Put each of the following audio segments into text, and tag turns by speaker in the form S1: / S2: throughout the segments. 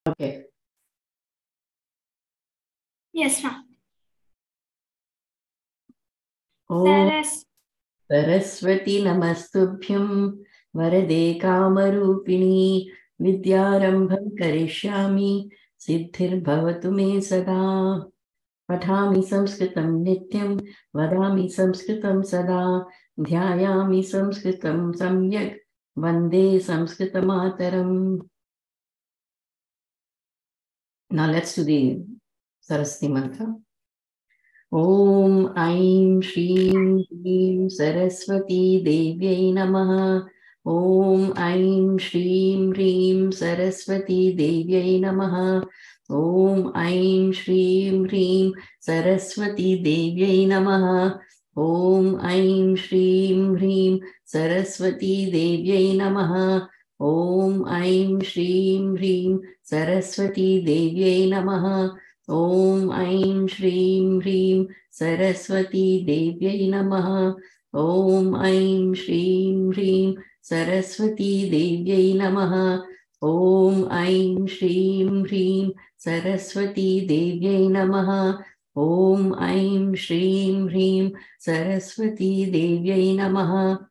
S1: Okay.
S2: Yes, ma'am.
S1: Om Saraswati Namastubhyam Varade Kamarupini Vidyarambham Karishyami Siddhir Bhavatu Me Sada Pathami Samskritam Nityam Vadami Samskritam Sada Dhyayami Samskritam Samyak Vande Samskritamataram. Now let's do the Saraswati mantra. Om Aim Shrim Hrim Saraswati Devyai Namaha. Om Aim Shrim Hrim Saraswati Devyai Namaha. Om Aim Shrim Hrim Saraswati Devyai Namaha. Om Aim Shrim Hrim Saraswati Devyai Namaha. Om Aim Shrim Hrim Saraswati Devyai Namaha. Om Aim Shrim Hrim Saraswati Devyai Namaha. Om Aim Shrim Hrim Saraswati Devyai Namaha. Om Aim Shrim Hrim Saraswati Devyai Namaha. Om Aim Shrim Hrim Saraswati Devyai Namaha.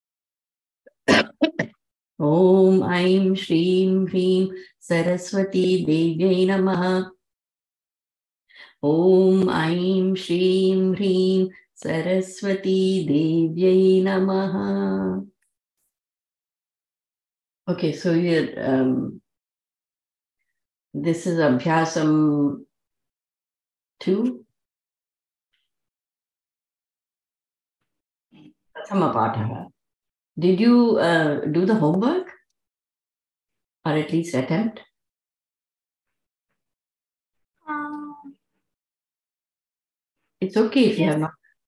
S1: Om Aim Shrim Hrim Saraswati Devyai Namaha. Om Aim Shrim Hrim Saraswati Devyai Namaha. Okay, so this is Abhyasam 2. Prathama Patha. Did you do the homework? Or at least attempt? It's okay if you have not.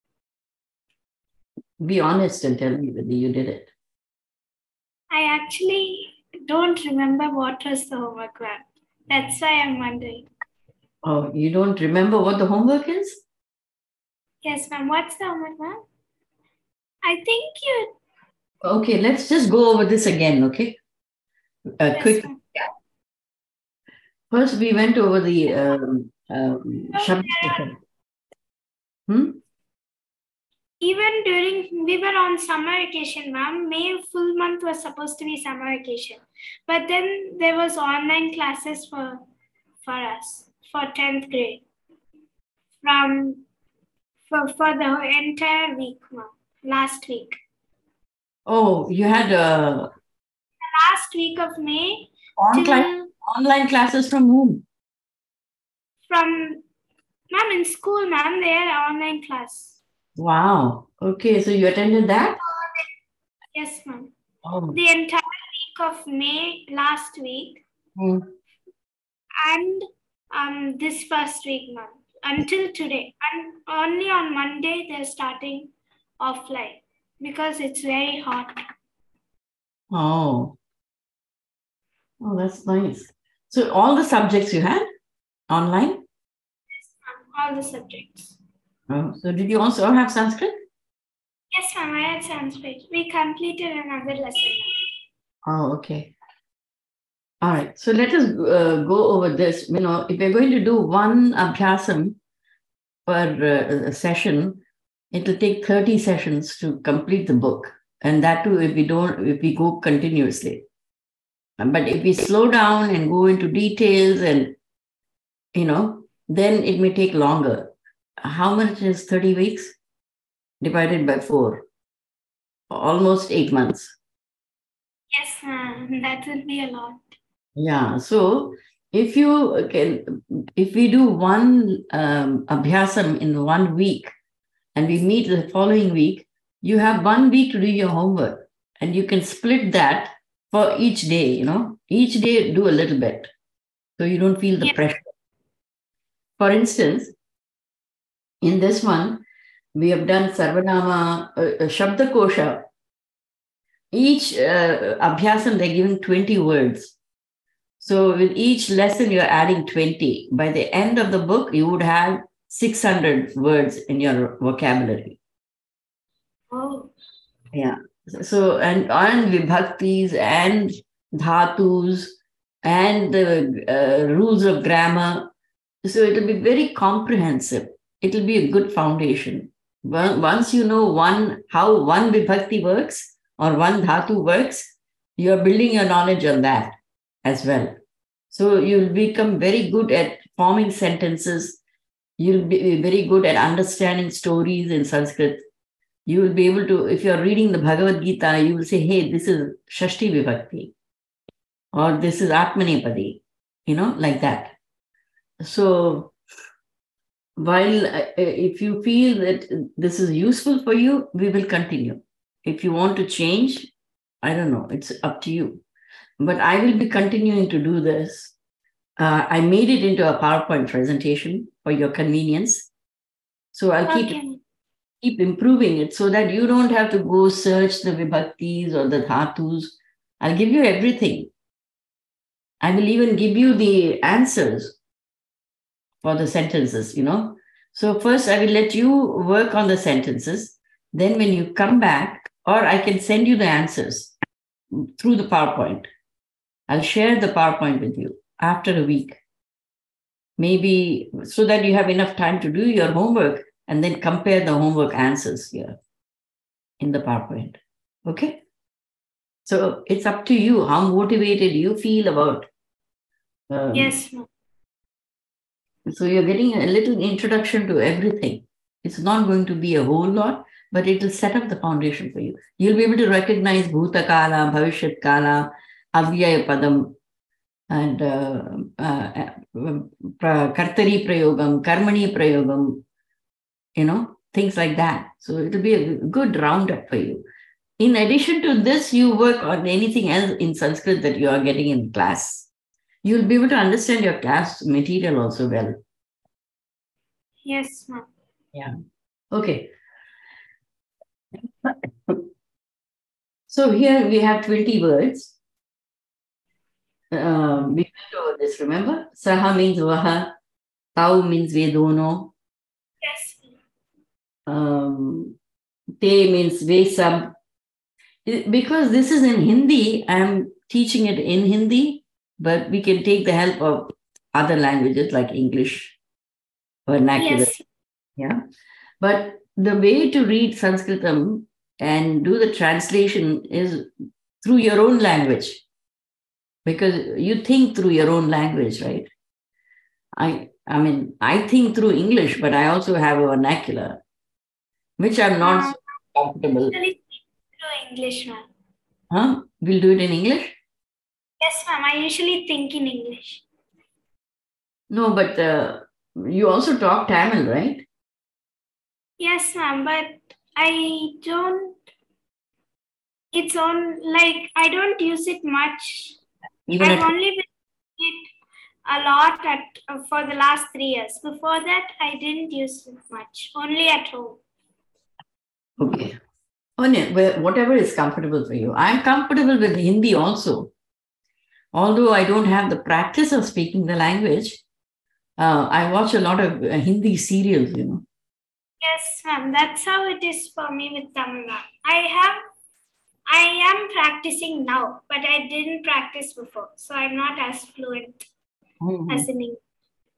S1: Be honest and tell me whether you did it.
S2: I actually don't remember what was the homework, ma'am. That's why I'm wondering.
S1: Oh, you don't remember what the homework is?
S2: Yes, ma'am. What's the homework, ma'am? I think you.
S1: Okay, let's just go over this again, okay?
S2: Yes,
S1: Quick.
S2: ma'am.
S1: First, we went over the Shabd.
S2: Even during we were on summer vacation, ma'am. May full month was supposed to be summer vacation, but then there was online classes for us for 10th grade for the entire week, ma'am. Last week.
S1: Oh, you had
S2: last week of May.
S1: Online classes from whom?
S2: From ma'am in school, ma'am. They had online class.
S1: Wow. Okay, so you attended that?
S2: Yes, ma'am.
S1: Oh.
S2: The entire week of May last week. And this first week, ma'am. Until today. And only on Monday they're starting offline because it's very hot.
S1: Oh. Oh, that's nice. So all the subjects you had online?
S2: Yes, ma'am. All the subjects.
S1: Oh, so did you also have Sanskrit?
S2: Yes, ma'am. I had Sanskrit. We completed another lesson.
S1: Oh, okay. All right. So let us go over this. You know, if we're going to do one abhyasam per session, it'll take 30 sessions to complete the book. And that too, if we go continuously. But if we slow down and go into details and, then it may take longer. How much is 30 weeks? Divided by 4. Almost 8 months.
S2: Yes, ma'am. That will be a lot.
S1: Yeah. So if we do one abhyasam in 1 week and we meet the following week, you have 1 week to do your homework and you can split that for each day, each day do a little bit so you don't feel the pressure. For instance, in this one, we have done Sarvanama, Shabdakosha. Each abhyasam, they're giving 20 words. So with each lesson, you're adding 20. By the end of the book, you would have 600 words in your vocabulary.
S2: Oh.
S1: Yeah. So, and vibhaktis and dhatus and the rules of grammar. So it'll be very comprehensive. It'll be a good foundation. Once you know how one vibhakti works or one dhatu works, you're building your knowledge on that as well. So you'll become very good at forming sentences. You'll be very good at understanding stories in Sanskrit. You will be able to, if you're reading the Bhagavad Gita, you will say, hey, this is Shashti Vibhakti, or this is Atmanepadi, like that. So while if you feel that this is useful for you, we will continue. If you want to change, I don't know, it's up to you. But I will be continuing to do this. I made it into a PowerPoint presentation for your convenience. So I'll keep improving it so that you don't have to go search the vibhaktis or the dhatus. I'll give you everything. I will even give you the answers for the sentences, So first I will let you work on the sentences. Then when you come back, or I can send you the answers through the PowerPoint. I'll share the PowerPoint with you after a week. Maybe so that you have enough time to do your homework and then compare the homework answers here in the PowerPoint. Okay? So it's up to you how motivated you feel about.
S2: Yes.
S1: So you're getting a little introduction to everything. It's not going to be a whole lot, but it will set up the foundation for you. You'll be able to recognize Bhuta Kala, Bhavishyat Kala, Avyaya Padam, and Kartari Prayogam, Karmani Prayogam, things like that. So it'll be a good roundup for you. In addition to this, you work on anything else in Sanskrit that you are getting in class. You'll be able to understand your class material also well.
S2: Yes, ma'am.
S1: Yeah. Okay. So here we have 20 words. We went over this, remember? Saha means vaha, tau means vedono.
S2: Yes.
S1: Te means vesab. Because this is in Hindi, I'm teaching it in Hindi, but we can take the help of other languages like English, vernacular.
S2: Yes.
S1: Yeah. But the way to read Sanskritam and do the translation is through your own language. Because you think through your own language, right? I mean, I think through English, but I also have a vernacular, which I'm not so comfortable.
S2: Through English, ma'am.
S1: Huh? We'll do it in English?
S2: Yes, ma'am. I usually think in English.
S1: No, but you also talk Tamil, right?
S2: Yes, ma'am, but I don't. It's on, like, I don't use it much. I've only been using it a lot for the last 3 years. Before that, I didn't use it much, only at home.
S1: Okay. Whatever is comfortable for you. I'm comfortable with Hindi also. Although I don't have the practice of speaking the language, I watch a lot of Hindi serials,
S2: Yes, ma'am. That's how it is for me with Tamil. I am practicing now, but I didn't practice before. So I'm not as fluent as in English.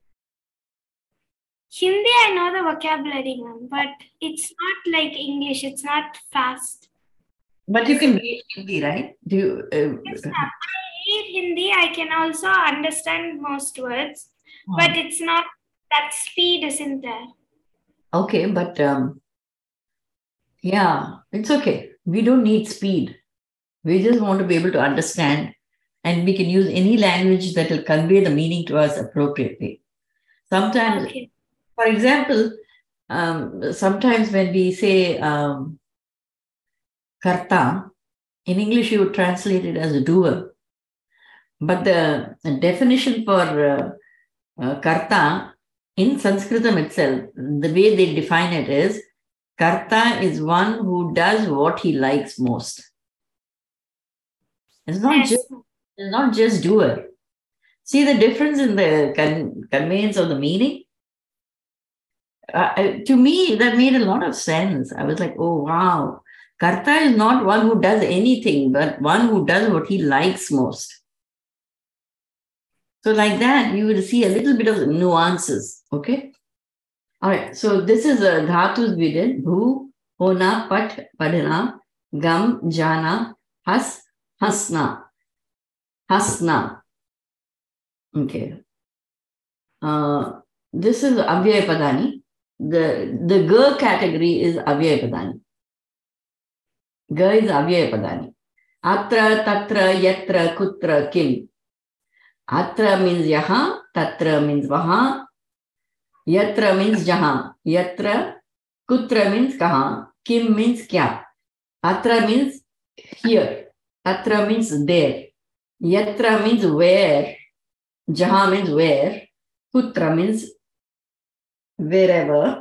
S2: Hindi, I know the vocabulary, ma'am, but it's not like English. It's not fast.
S1: But you can read Hindi, right?
S2: Yes, ma'am. I read Hindi. I can also understand most words, but it's not, that speed isn't there.
S1: Okay, but yeah, it's okay. We don't need speed. We just want to be able to understand, and we can use any language that will convey the meaning to us appropriately. Sometimes, for example, sometimes when we say karta, in English you would translate it as a doer. But the definition for karta in Sanskritam itself, the way they define it is, karta is one who does what he likes most. It's not just doer. See the difference in the conveyance of the meaning? To me, that made a lot of sense. I was like, oh, wow. Karta is not one who does anything, but one who does what he likes most. So like that, you will see a little bit of nuances. Okay. All right. So this is a dhatus we did. Bhu, hona, pat, padana, gam, jana, has, hasna. Hasna. Okay. This is Avyaya Padani. The Ga category is Avyaya Padani. Ga is Avyaya Padani. Atra, tatra, yatra, kutra, kim. Atra means yaha, tatra means vaha, yatra means jaha, yatra, kutra means kaha, kim means kya. Atra means here, tatra means there, yatra means where, jaha means where, kutra means wherever.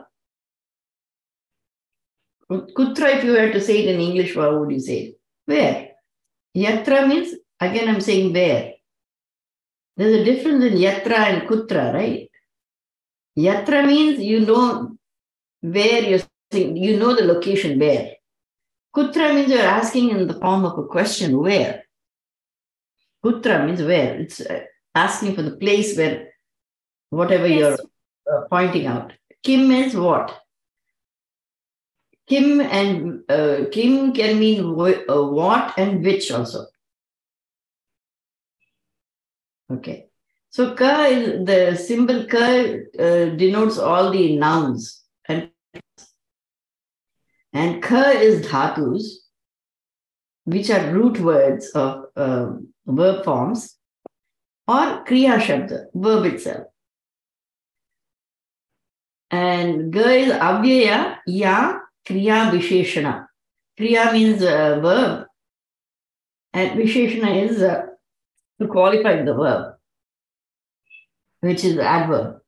S1: Kutra, if you were to say it in English, what would you say? Where? Yatra means, again, I'm saying where. There's a difference in yatra and kutra, right? Yatra means you know where you're saying, you know the location where. Kutra means you're asking in the form of a question, where? Kutra means where. It's asking for the place where, whatever
S2: Yes.
S1: you're pointing out. Kim means what? Kim and Kim can mean what and which also. Okay. So ka is the symbol ka denotes all the nouns and ka is dhatus, which are root words of verb forms, or kriya shabda, verb itself. And ga is avyaya, ya, kriya visheshana. Kriya means verb, and visheshana is to qualify the verb, which is adverb.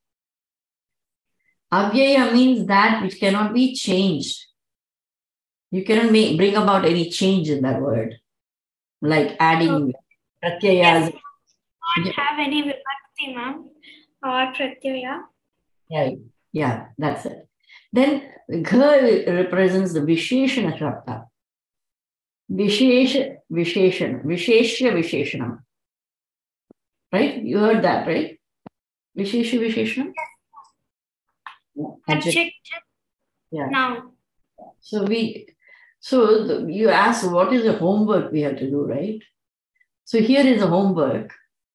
S1: Avyaya means that which cannot be changed. You cannot bring about any change in that word, like adding pratyayas.
S2: Yes. Not have any vibhakti, ma'am, or pratyaya.
S1: Yeah, that's it. Then gha represents the visheshana shabda. Vishesha visheshanam. Right? You heard that, right? Vishesha visheshanam?
S2: Adjective.
S1: Yeah.
S2: Noun.
S1: So you asked what is the homework we have to do, right? So here is the homework.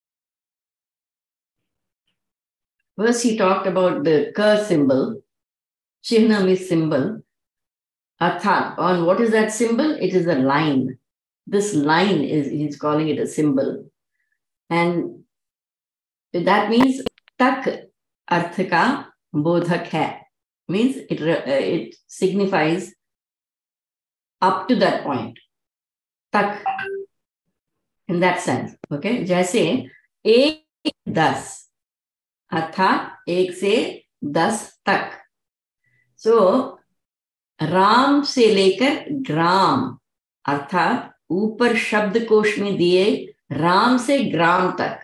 S1: First, he talked about the ka symbol. Chihnam is symbol. Arthat. On what is that symbol? It is a line. This line he's calling it a symbol. And that means tak arthaka bodhak hai. Means it signifies up to that point. Tak. In that sense. Okay. Jaise ek das. अर्थात 1 से 10 तक. So Ram से लेकर ग्राम, अर्थात ऊपर शब्द कोश में दिए राम से ग्राम तक.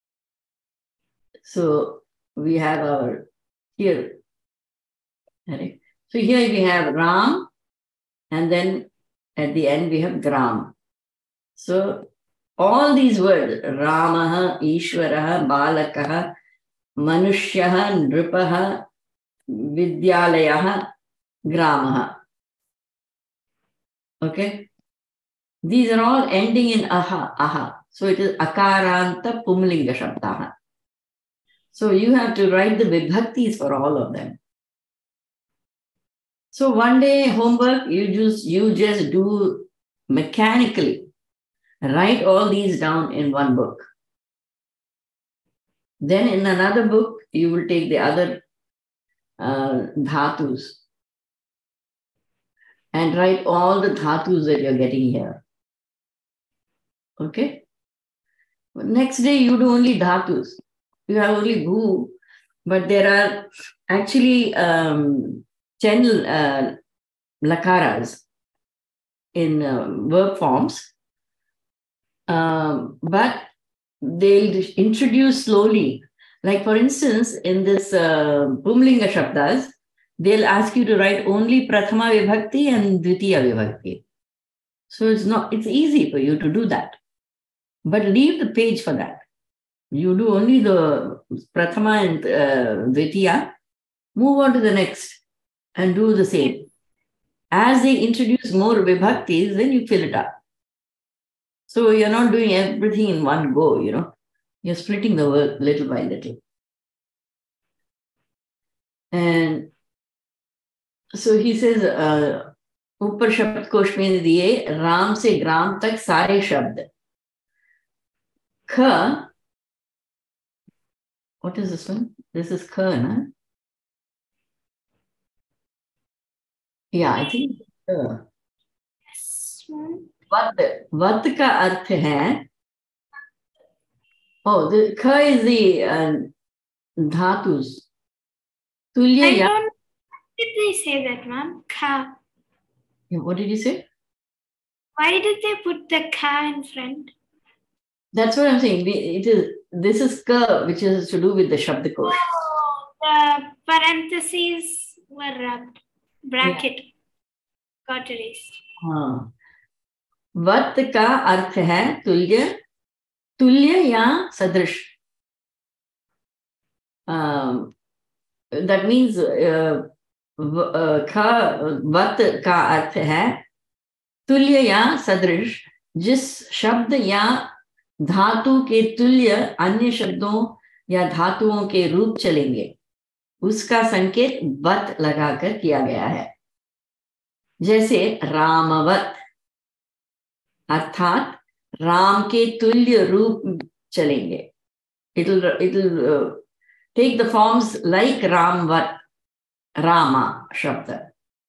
S1: So we have our here. So here we have Ram, and then at the end we have Gram. So all these words, Ramaha, Ishwaraha, Balakaha, Manushyaha, Nripaha, Vidyalayaha, Gramaha. Okay? These are all ending in aha. So it is akaranta pumlinga shabdaha. So you have to write the vibhaktis for all of them. So one day homework, you just do mechanically. Write all these down in one book. Then in another book, you will take the other dhatus and write all the dhatus that you're getting here. Okay? Next day, you do only dhatus. You have only bhu, but there are actually 10 lakaras in verb forms. But they'll introduce slowly. Like for instance, in this Pumlinga Shabdas, they'll ask you to write only Prathama Vibhakti and Dvitiya Vibhakti. So it's easy for you to do that. But leave the page for that. You do only the Prathama and Dvitiya, move on to the next and do the same. As they introduce more vibhaktis, then you fill it up. So you're not doing everything in one go, You're splitting the work little by little. And so he says, ऊपर शब्द कोश में दिए राम से ग्राम तक सारे शब्द. K. What is this one? This is K, na? Yeah, I think K. Vat का अर्थ है. Oh, the K is the dhatus. Tulya.
S2: Why did they say that, ma'am? Ka.
S1: What did you say?
S2: Why did they put the ka in front?
S1: That's what I'm saying. This is K, which is to do with the Shabdakosh.
S2: Oh, the parentheses were rubbed. Bracket. Yeah. Got erased.
S1: हाँ. वत का अर्थ है तुल्य या सदृश. That means वत का अर्थ है तुल्य या सदृश, जिस शब्द या धातु के तुल्य अन्य शब्दों या धातुओं के रूप चलेंगे, उसका संकेत वत लगाकर किया गया है. जैसे रामवत, अर्थात राम के तुल्य रूप चलेंगे. It'll take the forms like Ramvat, Rama शब्द.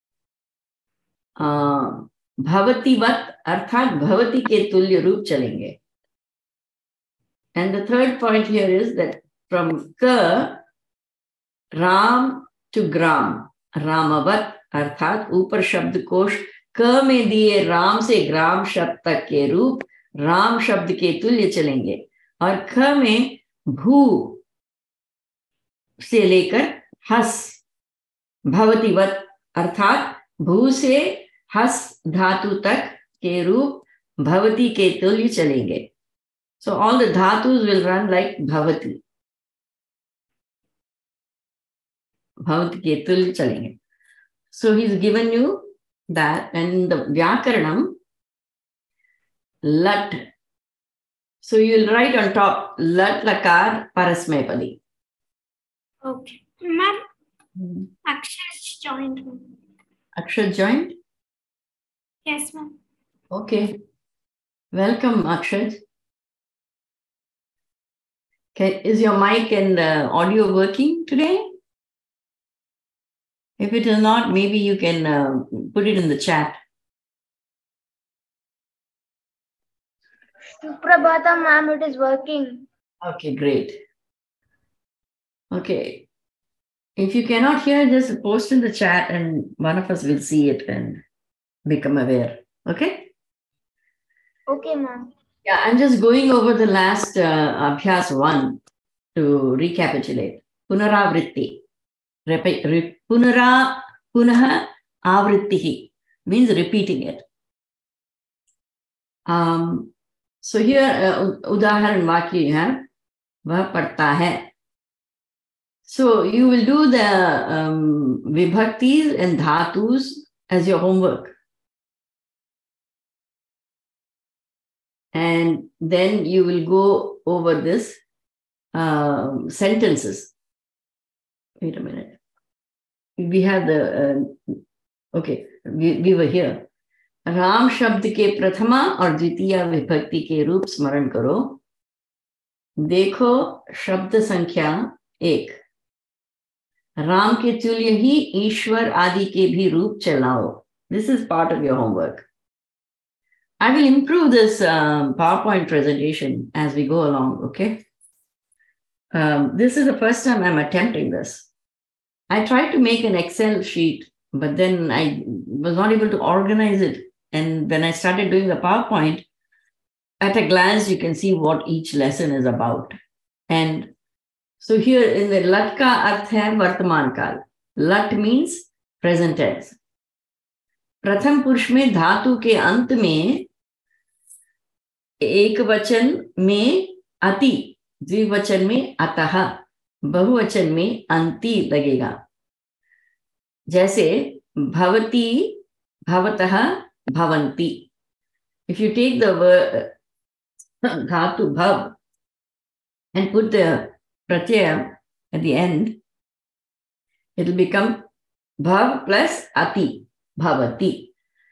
S1: भवतीवत अर्थात भवती के तुल्य रूप चलेंगे. And the third point here is that from K, Ram to Gram, Ramavat अर्थात ऊपर शब्द कोश क में दिए राम से ग्राम शब्द तक के रूप राम शब्द के तुल्य चलेंगे. और ख में भू से लेकर हस भवतीवत अर्थात भू से हस धातु तक के रूप भवती के तुल्य चलेंगे. So all the dhatus will run like bhavati. Bhavati ke tulya chalenge. So he's given you that, and in the Vyakaranam, lat. So you'll write on top, lat lakar parasmayapadi.
S2: Okay. Ma'am, Akshay joined.
S1: Akshay joined?
S2: Yes, ma'am.
S1: Okay. Welcome, Akshay. Is your mic and audio working today? If it is not, maybe you can put it in the chat.
S3: Suprabhatam, ma'am, it is working.
S1: Okay, great. Okay. If you cannot hear, just post in the chat and one of us will see it and become aware. Okay?
S3: Okay, ma'am.
S1: Yeah, I'm just going over the last Abhyas 1 to recapitulate. Punaravritti. Punaha avrittihi means repeating it. So here, udaharan vakya you have, vah padta hai. So you will do the vibhaktis and dhatus as your homework. And then you will go over this sentences. Wait a minute. We have the, okay, we were here. Ram शब्द के प्रथमा और द्वितीय विभक्ति के रूप स्मरण करो. देखो शब्द संख्या 1. राम के तुल्य ही ईश्वर आदि के भी रूप चलाओ. This is part of your homework. I will improve this PowerPoint presentation as we go along, okay? This is the first time I'm attempting this. I tried to make an Excel sheet, but then I was not able to organize it. And when I started doing the PowerPoint, at a glance, you can see what each lesson is about. And so here in the lat ka arth hai vartaman kal. Lat means present tense. प्रथम पुरुष में धातु के अंत में एक वचन में अति द्विवचन में अतः, बहुवचन में अंति लगेगा. जैसे भवती, भवतः, भवन्ति. If you take the word dhatu bhav and put the pratyaya at the end, it will become bhav plus ati, bhavati.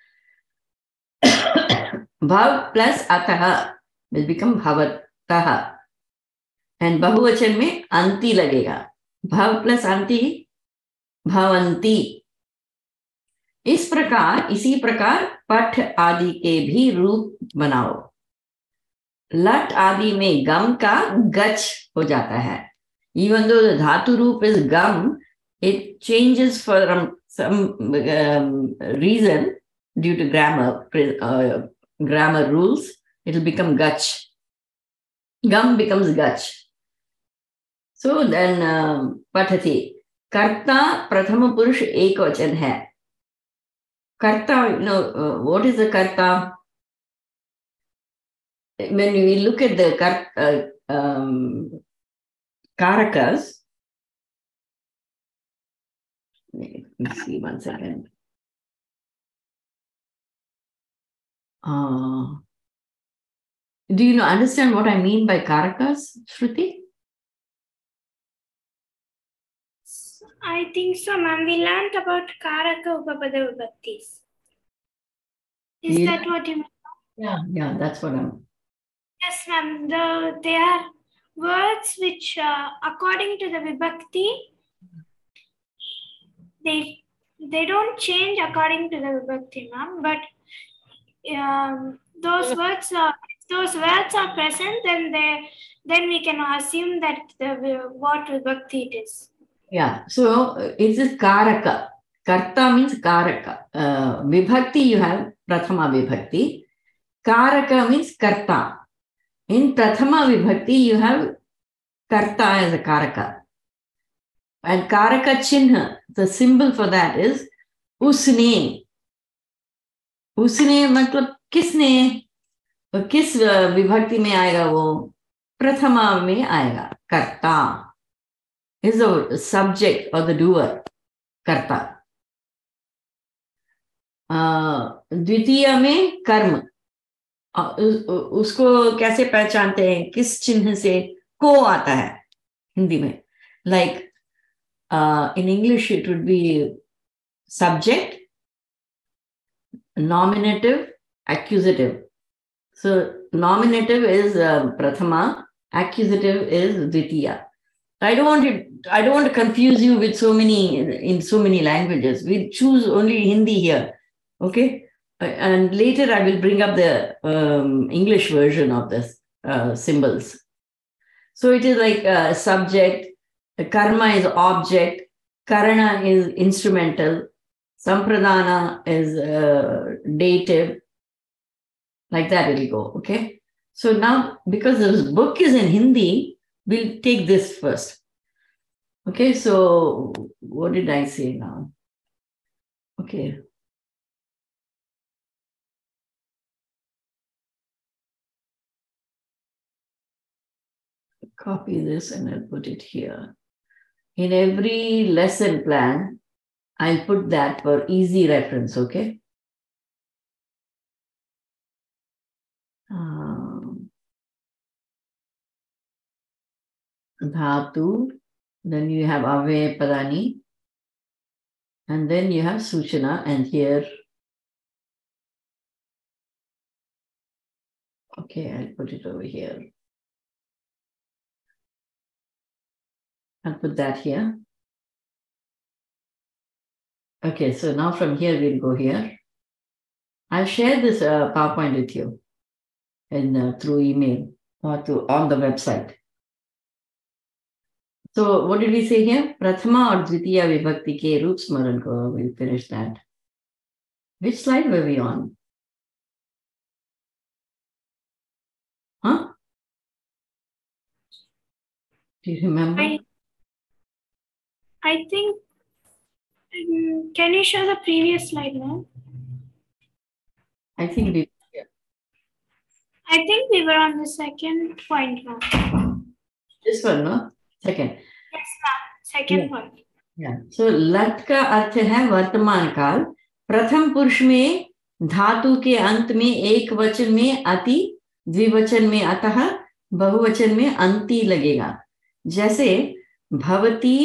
S1: Bhav plus ataha will become bhavataha. And bahuvachan में anti लगेगा. Bhav plus anti, bhavanti. इस प्रकार, इसी प्रकार पठ आदि के भी रूप बनाओ. लट आदि में गम का गच हो जाता है. Even though the dhatu roop is gam, it changes from some reason due to grammar rules. It will become gach. Gam becomes gach. So then pathati. Karta prathama purush ekvachan hai. Karta, what is the karta? When we look at the karakas, let me see 1 second. Do you understand what I mean by karakas, Shruti?
S2: I think so, ma'am. We learned about Karaka Upapada Vibhaktis. Is that what you mean?
S1: Yeah, that's what I'm...
S2: Yes, ma'am. They are words which, according to the Vibhakti, they don't change according to the Vibhakti, ma'am. But those words are present, then we can assume that what Vibhakti it is.
S1: Yeah, so it's a karaka. Karta means karaka. Vibhakti you have prathama vibhakti. Karaka means karta. In prathama vibhakti you have karta as a karaka. And karaka chinha, the symbol for that is usne. Usne matlab kisne? किस विभक्ति में आएगा वो? प्रथमा में आएगा. कर्ता is the subject or the doer, karta. द्वितीय में कर्म. उसको कैसे पहचानते हैं? किस चिन्ह से? को आता है हिंदी में. Like in English it would be subject, nominative, accusative. So nominative is prathama, accusative is dvitiya. I don't want to confuse you with so many languages. We choose only Hindi here, okay? And later I will bring up the English version of this symbols. So it is like subject, karma is object, karana is instrumental, sampradana is dative. Like that it will go, okay? So now, because this book is in Hindi, we'll take this first. Okay, so what did I say now? Okay. Copy this and I'll put it here. In every lesson plan, I'll put that for easy reference, okay? Dhatu, then you have Avaya Padani, and then you have Suchana, and here, okay, I'll put it over here. I'll put that here. Okay, so now from here, we'll go here. I'll share this PowerPoint with you through email or on the website. So what did we say here? Prathama or Dvitiya Vibhakti ke roop smaran ko. We'll finish that. Which slide were we on? Huh? Do you remember?
S2: I think, can you show the previous slide now?
S1: I think we
S2: were on the second point now.
S1: This one, no? Second.
S2: Yes, ma'am. Second
S1: Yeah.
S2: one.
S1: Yeah. So लट का अर्थ है वर्तमान काल. प्रथम पुरुष में धातु के अंत में एक वचन में अति, द्विवचन में अतः, बहुवचन में अंति लगेगा. जैसे भवती,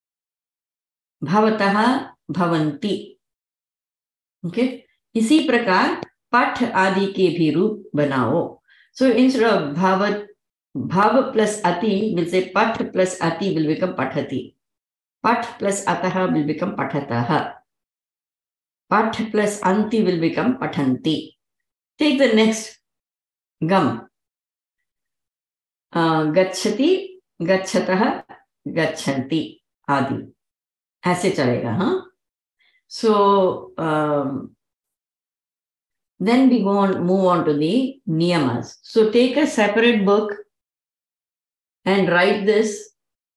S1: भवतः, भवन्ति. ओके. इसी प्रकार पठ आदि के भी रूप बनाओ. So instead of bhav plus ati, we'll say pat plus ati will become pathati. Pat plus ataha will become patataha. Pat plus anti will become pathanti. Take the next gam. Gachati, gachataha, gachanti adi. ऐसे चलेगा. हाँ. So then we move on to the niyamas. So take a separate book and write this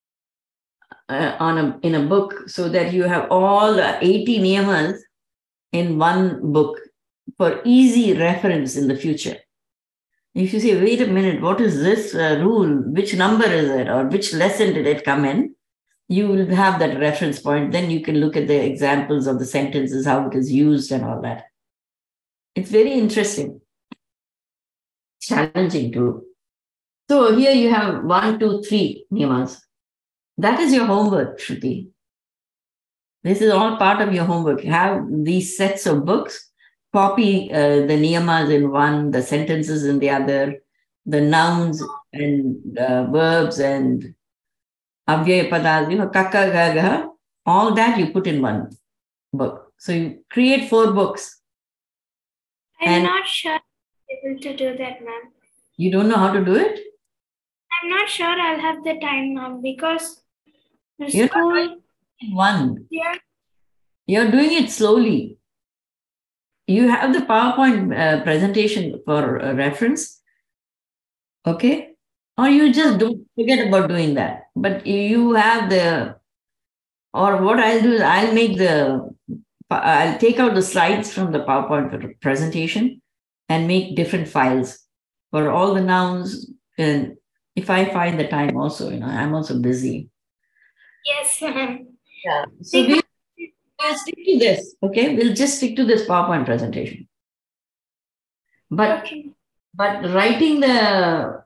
S1: in a book so that you have all the 80 niyamas in one book for easy reference in the future. If you say, wait a minute, what is this rule? Which number is it? Or which lesson did it come in? You will have that reference point. Then you can look at the examples of the sentences, how it is used and all that. It's very interesting. Challenging too. So here you have 1, 2, 3 niyamas. That is your homework, Shruti. This is all part of your homework. Have these sets of books, copy the niyamas in one, the sentences in the other, the nouns and verbs and avyaya padas, kaka, gaga, all that you put in one book. So you create 4 books.
S2: I'm not sure I'm able to do that, ma'am.
S1: You don't know how to do it?
S2: I'm not sure I'll have the time now because the
S1: You're
S2: school.
S1: not doing it in one.
S2: Yeah.
S1: You're doing it slowly. You have the PowerPoint presentation for reference. Okay? Or you just don't forget about doing that. But you have or what I'll do is I'll take out the slides from the PowerPoint presentation and make different files for all the nouns. And if I find the time also, I'm also busy.
S2: Yes, ma'am.
S1: Yeah. So we'll stick to this, okay? We'll just stick to this PowerPoint presentation. But writing the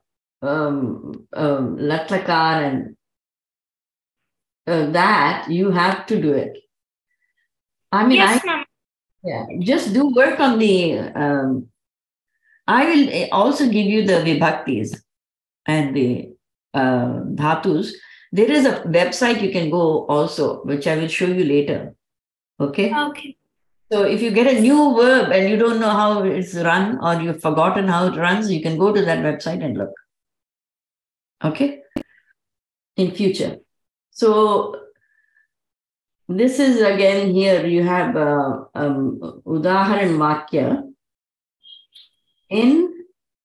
S1: latlakar and that, you have to do it. I mean,
S2: yes, ma'am.
S1: Yeah, just do work on the. I will also give you the vibhaktis and the dhatus. There is a website you can go also, which I will show you later. Okay?
S2: Okay.
S1: So if you get a new verb and you don't know how it's run or you've forgotten how it runs, you can go to that website and look. Okay? In future. So this is again here, you have Udaharan Vakya in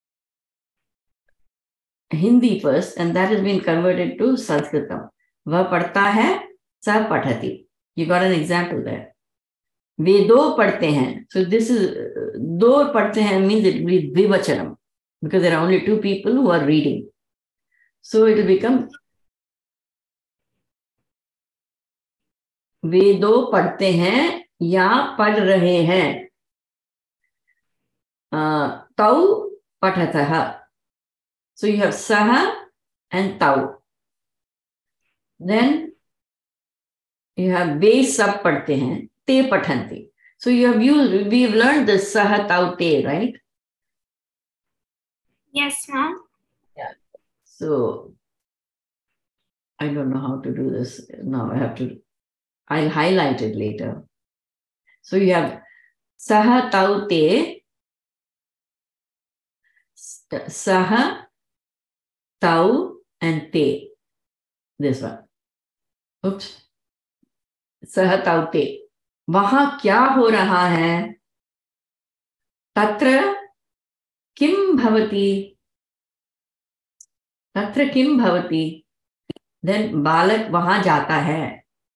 S1: Hindi first, and that has been converted to Sanskritam. Vah padhta hai, sa padhati. You got an example there. Ve do padhte hain. So this is, do padhte hain means it will be dvivachanam because there are only 2 people who are reading. So it will become वे दो पढ़ते हैं या पढ़ रहे हैं. तौ पठतः. So you have saha and tau. Then you have वे सब पढ़ते हैं, ते पठन्ति. So we've learned the saha, tau, te, right?
S2: Yes, ma'am.
S1: Yeah. So I don't know how to do this. Now I'll highlight it later. So you have saha, tau, te, saha, tau, and te. This one. Oops. Saha, tau, te. वहां क्या हो रहा है? तत्र किम भवति? तत्र किम भवति? Then बालक वहां जाता है.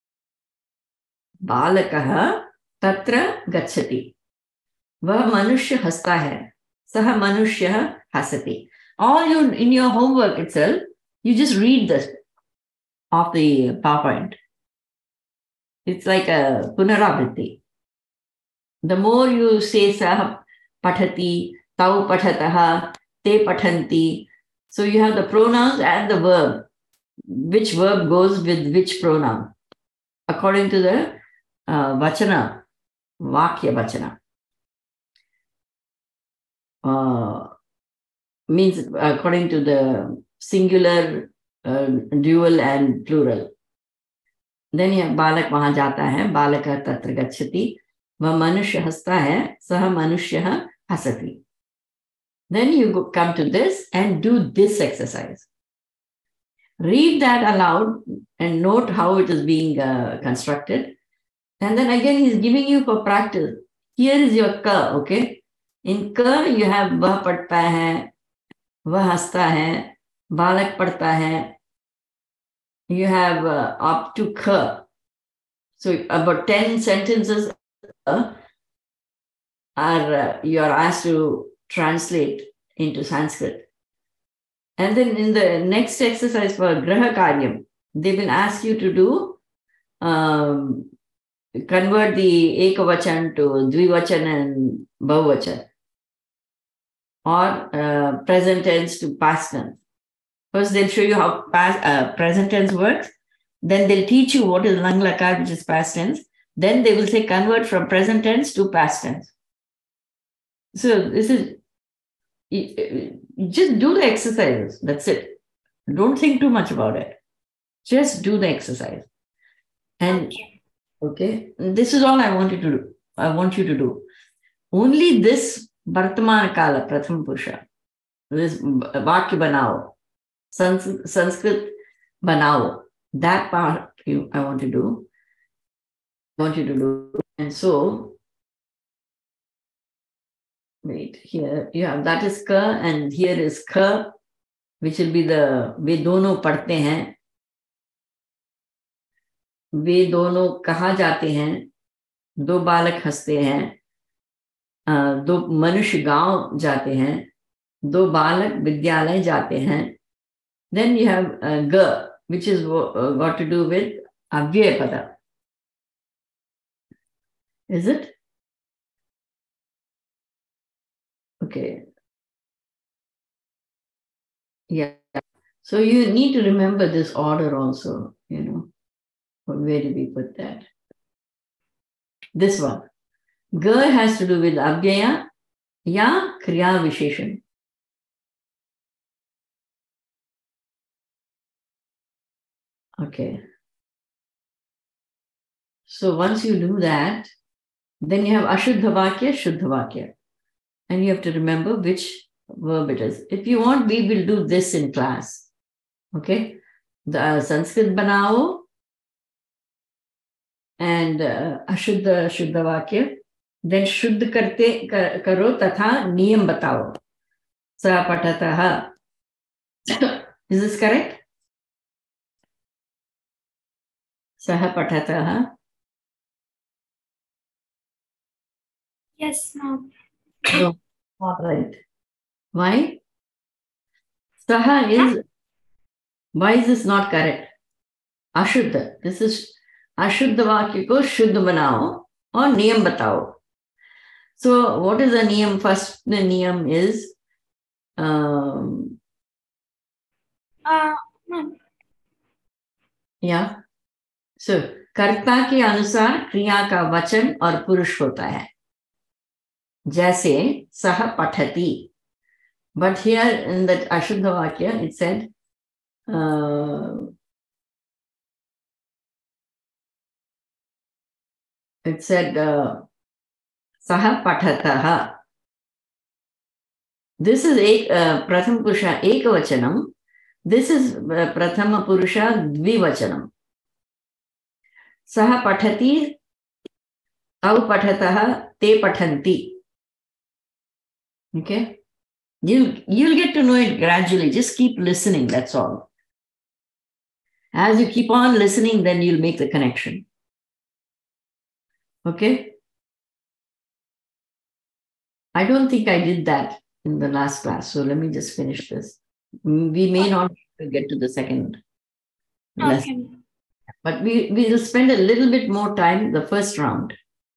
S1: बालकः तत्र गच्छति. वह मनुष्य हंसता है. सह मनुष्यः हसति. All in your homework itself, You just read this off the PowerPoint. It's like a punaravriti. The more you say sah pathati, tau pathataha, te pathanti. So you have the pronouns and the verb. Which verb goes with which pronoun? According to the vachana, vakya vachana. Means according to the singular, dual and plural. Then you have balak वहां जाता है, बालक तत्र गच्छति, वह मनुष्य हंसता है, सह मनुष्यः हसति. Then you come to this and do this exercise. Read that aloud and note how it is being constructed. And then again, he's giving you for practice. Here is your ka, okay? In ka, you have vah padta hai, vah hasta hai, balak padta hai. You have up to ka. So about 10 sentences are you are asked to translate into Sanskrit. And then in the next exercise for Graha Karyam, they will ask you to do convert the Ekavachan to Dvivachan and Bahuvachan, or present tense to past tense. First, they'll show you how present tense works. Then they'll teach you what is Lang Lakar, which is past tense. Then they will say convert from present tense to past tense. So this is, just do the exercises. That's it. Don't think too much about it. Just do the exercise. And okay, this is all I want you to do. I want you to do. Only this Vartaman Kala, Pratham Purusha, this Vakya Banao, Sanskrit Banao, that part I want to do. And so, wait, here, yeah, that is ka, and here is ka, which will be the वे दोनों पढ़ते हैं, वे दोनों कहाँ जाते हैं, दो बालक हंसते हैं, दो मनुष्य गांव जाते हैं, दो बालक विद्यालय जाते हैं. Then you have ga, which is got to do with avyaya pada. Is it? Okay. Yeah. So you need to remember this order also, you know. Where did we put that? This one. Ga has to do with avyaya, ya kriya visheshan. Okay. So once you do that, then you have ashuddha vakya, shuddha vakya. And you have to remember which verb it is. If you want, we will do this in class. Okay? The Sanskrit banao and ashuddha, shuddha vakya. Then shuddha karte karo tatha niyam batao. Sa patataha. Is this correct? Saha patataha.
S2: Yes, ma'am.
S1: No, not right. Why? Saha is, why is this not correct? Ashuddha. This is ashuddha vakya ko shuddha banao or niyam batao. So what is the niyam? First, the niyam is yeah. So कर्ता के अनुसार क्रिया का वचन और पुरुष होता है. जैसे सह पठति. But here in that ashuddha vakya, it said saha patataha. This is prathama purusha ekavachanam. This is prathama purusha dvivachanam. Saha pathati, tau pathataha, te pathanti. Okay? You'll get to know it gradually. Just keep listening, that's all. As you keep on listening, then you'll make the connection. Okay? I don't think I did that in the last class, so let me just finish this. We may not to get to the second lesson.
S2: Okay.
S1: But we will spend a little bit more time the first round.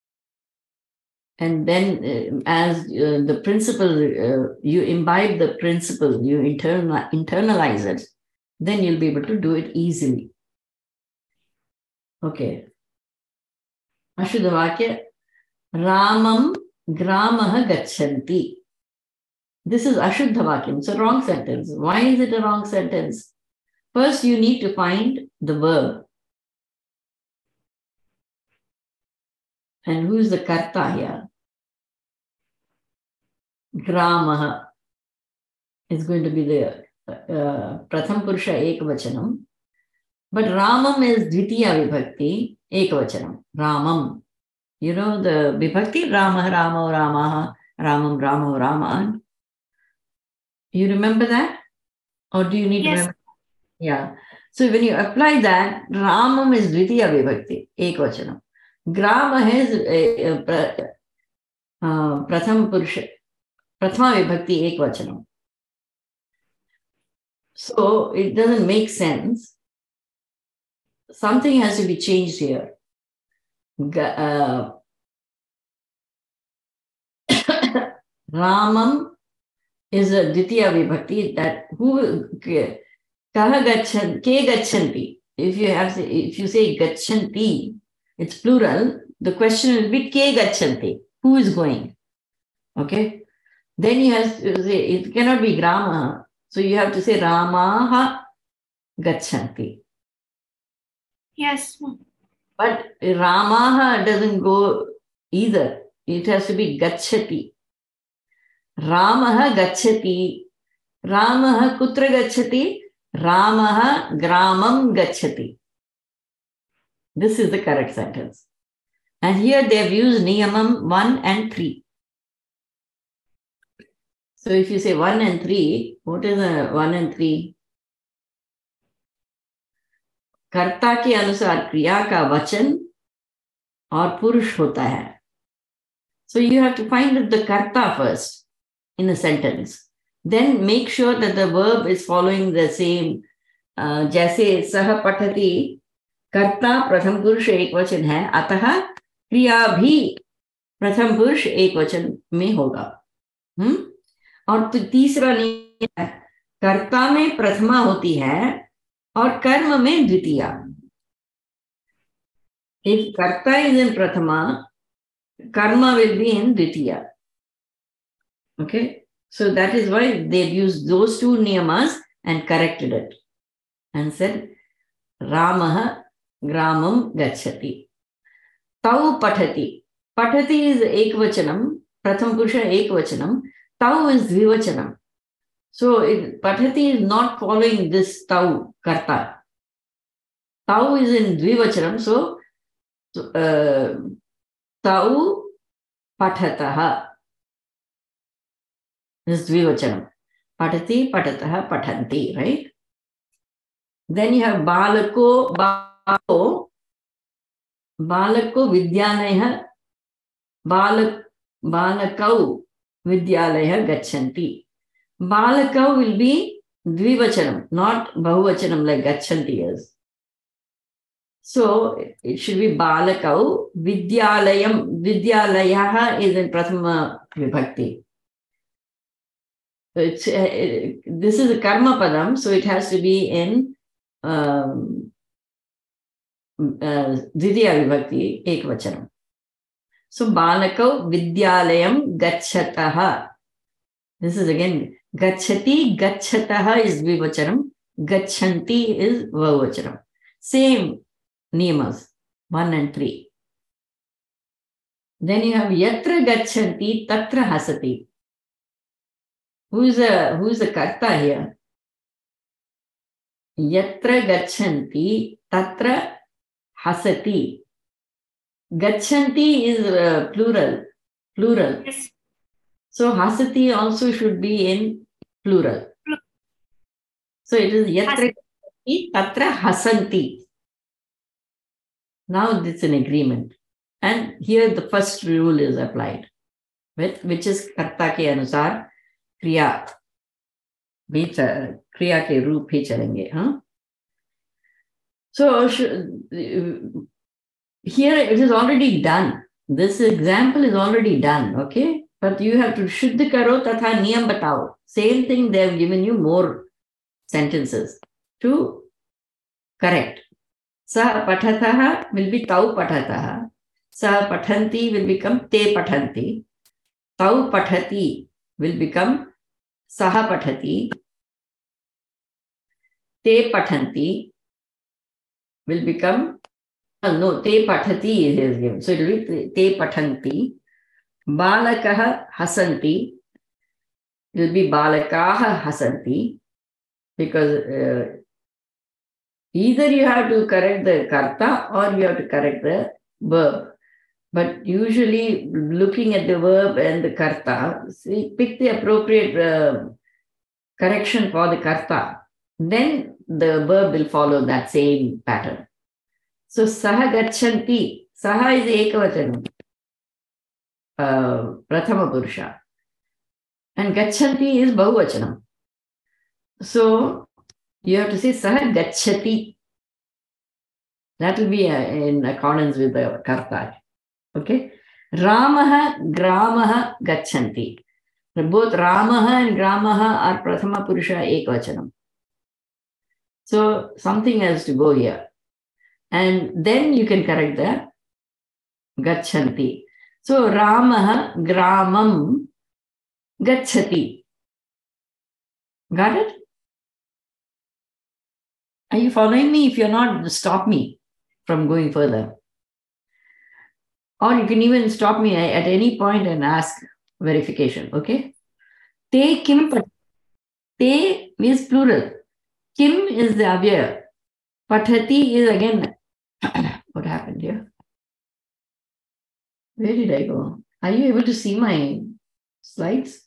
S1: And then as the principle, you imbibe the principle, you internalize it, then you'll be able to do it easily. Okay. Ashuddhavakya, Ramam Gramah Gachanti. This is Ashuddhavakya. It's a wrong sentence. Why is it a wrong sentence? First, you need to find the verb. And who is the karta here? Gramaha is going to be the Pratham Purusha Ekavachanam. But Ramam is Dvitiya Vibhakti Ekavachanam. Ramam. You know the Vibhakti? Rama, Ramo, Ramaha, Ramam, Ramo, Raman. You remember that? Or do you need to remember? Yeah. So when you apply that, Ramam is Dvitiya Vibhakti Ekavachanam. Grama is Pratham Purusha. Prathama Vibhakti Ekvachanam. So it doesn't make sense. Something has to be changed here. Ramam is a Dvitiya Vibhakti that who Kaha Gachanti, Ke Gachanti. If you say Gachanti, it's plural. The question will be Ke Gachanti. Who is going? Okay. Then you have to say, it cannot be Grama. So you have to say Ramaha Gachanti.
S2: Yes.
S1: But Ramaha doesn't go either. It has to be Gacchati. Ramaha Gacchati. Ramaha Kutra Gacchati. Ramaha Gramam Gacchati. This is the correct sentence. And here they have used Niyamam 1 and 3. So if you say 1 and 3, what is 1 and 3? कर्ता के अनुसार क्रिया का वचन और पुरुष होता है. So you have to find the karta first in a sentence. Then make sure that the verb is following the same. जैसे सह पठति कर्ता प्रथम पुरुष एक वचन है, अतः क्रिया भी प्रथम पुरुष एक वचन में होगा. और तो तीसरा नियम है, कर्ता में प्रथमा होती है और कर्म में द्वितीया. If karta is in prathama, karma will be in dvitiya. Okay, so that is why they've used those two niyamas and corrected it and said Ramaha Gramam Gacchati. Tau Pathati. Pathati is ekvachanam, pratham purusha ekvachanam. Tau is dvivachanam. So Pathati is not following this tau karta. Tau is in dvivachanam, so tau pathataha is dvivachanam. Pathati, patataha, pathanti, right? Then you have balako, vidyalaya, balakau vidyalaya gachanti. Balakau will be dvivachanam, not bahuvachanam like gachanti is. So it should be balakau, vidyalayam. Vidyalayah is in prathama vibhakti. So this is a karma padam, so it has to be in Dvitiya vibhakti ekvachanam. So balakau vidyalayam gacchataha. This is again gacchati, gacchataha is dvivachanam, gachanti is bahuvachanam. Same niyamas 1 and 3. Then you have yatra gachanti tatra hasati. Who is the karta here? Yatra gachanti tatra hasati. Gachanti is plural.
S2: Yes.
S1: So hasati also should be in plural. So it is yatra gachanti tatra hasanti. Now it's an agreement. And here the first rule is applied, which is karta ke anusar kriya. भी क्रिया के रूप ही चलेंगे. हाँ. So here it is already done. This example is already done. Okay. But you have to shuddh karo tatha niyam batao. Same thing, they have given you more sentences to correct. Sa pathatah will be tau pathatah. Sa pathanti will become te pathanti. Tau pathati will become saha pathati. Te pathanti will become, no, te pathati is given. So it will be te pathanti. Balakah hasanti. It will be balakaha hasanti. Because either you have to correct the karta or you have to correct the verb. But usually looking at the verb and the karta, see, pick the appropriate correction for the karta. Then the verb will follow that same pattern. So saha gachanti. Saha is ekavachanam. Prathama purusha. And gachanti is bahuvachanam. So you have to say saha gacchati. That will be in accordance with the karta. Okay. Ramaha, gramaha, gachanti. Both Ramaha and gramaha are prathama purusha ekvachanam. So something has to go here. And then you can correct the gachanti. So Ramaha, gramam, gacchati. Got it? Are you following me? If you're not, stop me from going further. Or you can even stop me at any point and ask verification. Okay? Te kim pat. Te is plural. Kim is the avyaya. Pathati is again. What happened here? Where did I go? Are you able to see my slides?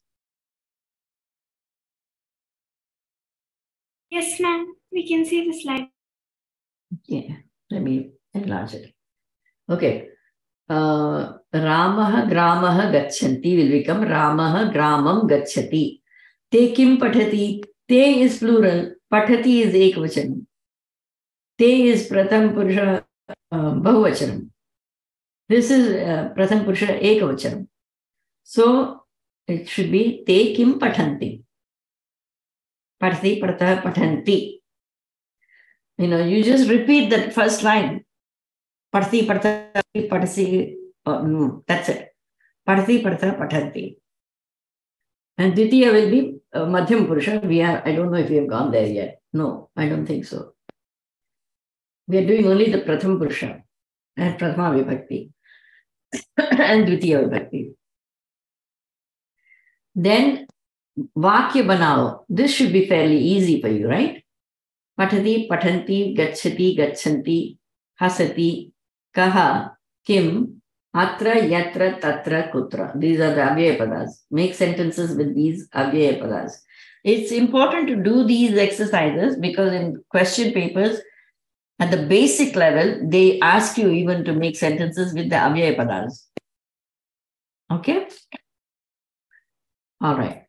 S2: Yes, ma'am. We can see the slide.
S1: Yeah. Let me enlarge it. Okay. Ramaha gramaha gachanti will become Ramaha gramam gacchati. Te kim pathati. Te is plural. Pathati is ekvachanam. Te is pratham purusha bahuvachanam. This is pratham purusha ekavachanam. So it should be te kim pathanti. Pathati pratha pathanti. You know, you just repeat that first line. Pathati pratha pathasi. No, that's it. Pathati pratha pathanti. And Dvitiya will be Madhyam Purusha. I don't know if we have gone there yet. No, I don't think so. We are doing only the Pratham Purusha and Prathama Vibhakti and Dvitiya Vibhakti. Then Vakya Banao. This should be fairly easy for you, right? Pathati, pathanti, gacchati, gacchanti, hasati, kaha, kim, atra, yatra, tatra, kutra. These are the avyaya padas. Make sentences with these avyaya padas. It's important to do these exercises because in question papers, at the basic level, they ask you even to make sentences with the avyaya padas. Okay? All right.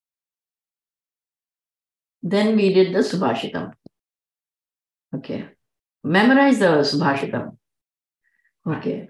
S1: Then we did the Subhashitam. Okay. Memorize the Subhashitam. Okay.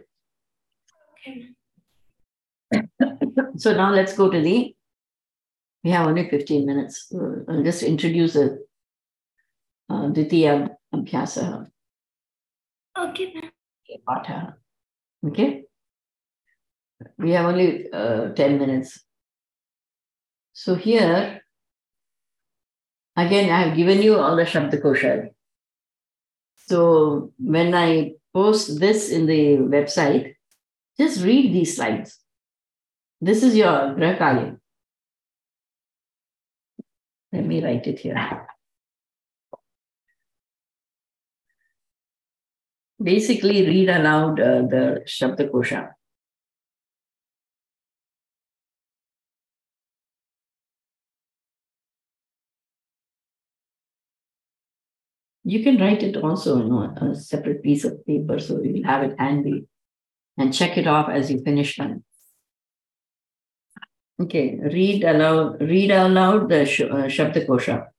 S1: So now let's go to we have only 15 minutes. I'll just introduce a Dvitiya Abhyasa.
S2: Okay, ma'am.
S1: Patha. Okay. We have only 10 minutes. So here, again, I have given you all the Shabdakosha. So when I post this in the website, just read these slides. This is your Grahakaya. Let me write it here. Basically, read aloud the Shabdakosha. You can write it also on a separate piece of paper so you will have it handy and check it off as you finish them. Okay, read aloud the Shabdakosha,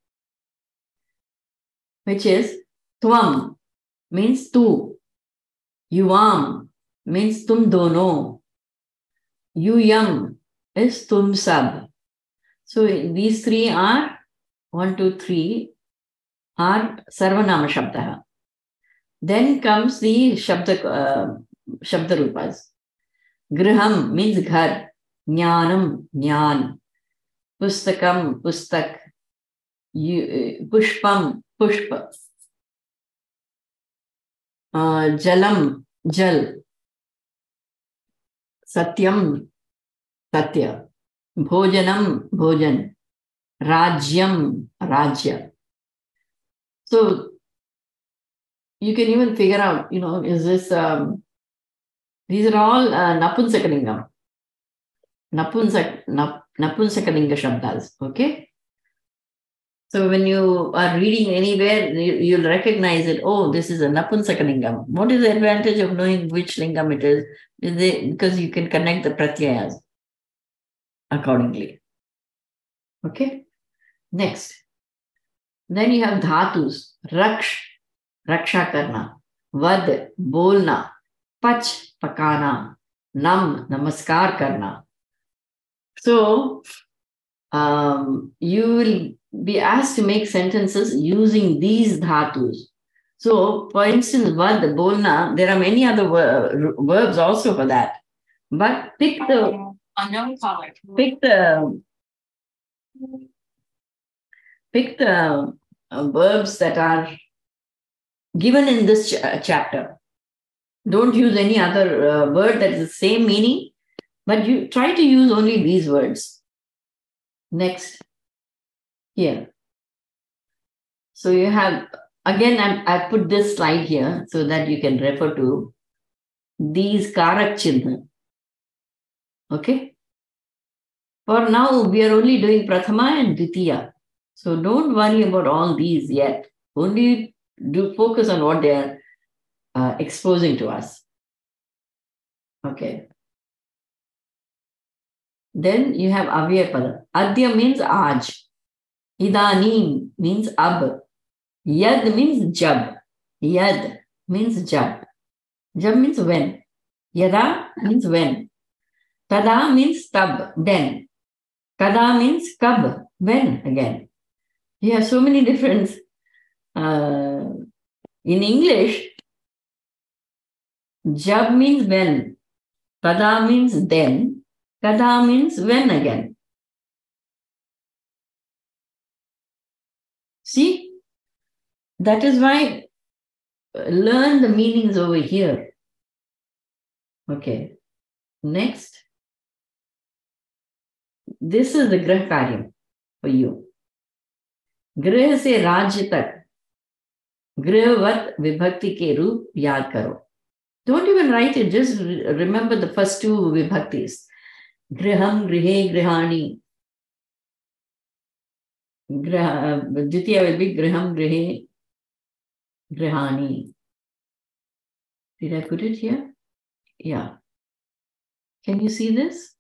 S1: which is Tvam means tu, Yuvam means tum dono, Yuyam is tum sab. So these three are 1, 2, 3 are Sarvanama Shabdaha. Then comes the Shabda Rupas. Griham means ghar, Jnanam, Jnan, Pustakam, Pustak, Pushpam, Pushpa, Jalam, Jal, Satyam, Satya, Bhojanam, Bhojan, Rajyam, Rajya. So you can even figure out, is this, these are all Napunsakalingam. Napunsakalinga Shabdas, okay? So when you are reading anywhere, you'll recognize it. Oh, this is a Napunsakalingam. What is the advantage of knowing which lingam it is? Because you can connect the pratyayas accordingly. Okay? Next. Then you have dhatus. Raksh, raksha karna. Vad, bolna. Pach, pakana. Nam, namaskar karna. So, you will be asked to make sentences using these dhatus. So, for instance, vad, bolna, there are many other verbs also for that. But pick the verbs that are given in this chapter. Don't use any other word that is the same meaning, but you try to use only these words. Next, here. So you have, again, I put this slide here so that you can refer to these karak chinna. Okay? For now, we are only doing prathama and dvitiya. So don't worry about all these yet. Only do focus on what they are exposing to us. Okay. Then you have avyaya pada. Adya means aaj. Idanim means ab. Yad means jab. Yad means jab. Jab means when. Yada means when. Tada means tab, then. Kada means kab, when again. You have so many different. In English, jab means when. Tada means then. Kada means when again. See? That is why learn the meanings over here. Okay. Next. This is the grah karyam for you. Grah se rajya tak. Grahvat vibhakti ke roop yaad karo. Don't even write it, just remember the first two vibhaktis. Griham, grihe, grihani. Dvitiya will be griham, grihe, grihani. Did I put it here? Yeah. Can you see this?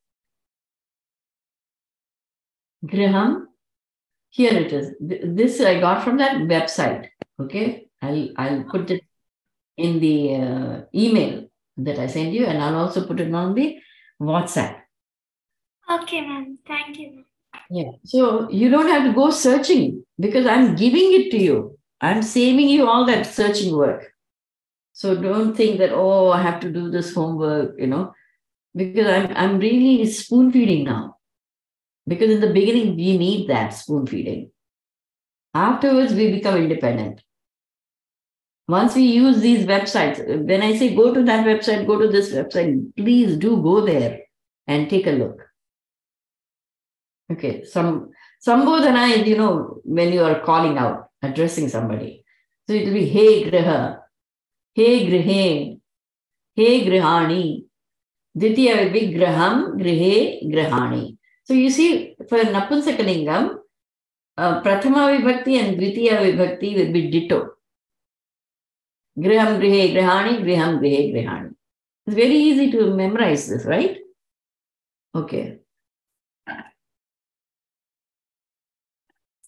S1: Griham. Here it is. This I got from that website. Okay. I'll put it in the email that I send you, and I'll also put it on the WhatsApp.
S2: Okay, ma'am. Thank you.
S1: Yeah. So you don't have to go searching because I'm giving it to you. I'm saving you all that searching work. So don't think that, oh, I have to do this homework, because I'm really spoon feeding now. Because in the beginning, we need that spoon feeding. Afterwards, we become independent. Once we use these websites, when I say go to that website, go to this website, please do go there and take a look. Okay, Sambodhana, when you are calling out, addressing somebody. So it will be, hey Graha, hey Grihe, hey Grihani. Dvitiya will be Graham, Grihe, Grihani. So you see, for Napunsakalingam, Prathama Vibhakti and Dvitiya Vibhakti will be ditto. Griham, Grihe, Grihani, Griham, Grihe, Grihani. It's very easy to memorize this, right? Okay.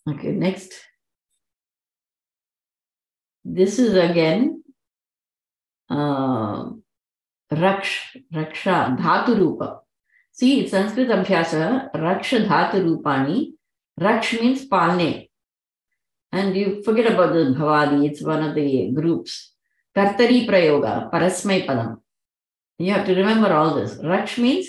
S1: Okay, next. This is again Raksha, Dhatu Rupa. See, Sanskrit Abhyasa, Raksha Dhatu Rupani. Raksh means Palne. And you forget about the Bhavadi, it's one of the groups. Kartari Prayoga, Parasmai Padam. You have to remember all this. Raksh means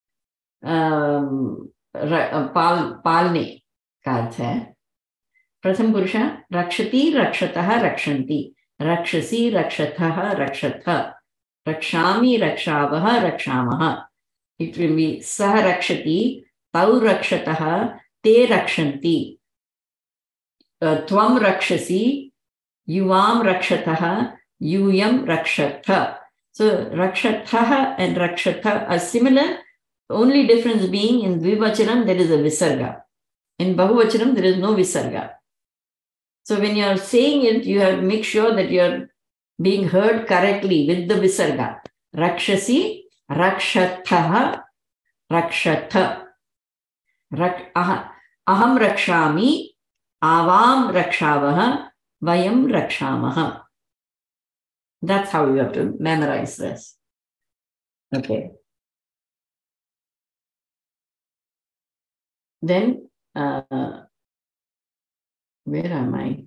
S1: Palne ka arth hai. Pratham Purusha, Rakshati, Rakshataha, Rakshanti. Rakshasi, Rakshataha, Rakshatha. Rakshami, Rakshavaha, Rakshamaha. It will be Saha Rakshati, Tau Rakshataha, Te Rakshanti. Tvam Rakshasi, Yuvam Rakshataha, Yuyam Rakshatha. So Rakshatha and Rakshatha are similar. The only difference being in Dvivachanam there is a Visarga. In Bahuvachanam there is no Visarga. So when you are saying it, you have to make sure that you are being heard correctly with the Visarga. Rakshasi, Rakshatha, Rakshatha. Aham Rakshami, Avam Rakshavaha, Vayam Rakshamaha. That's how you have to memorize this. Okay. Then, where am I?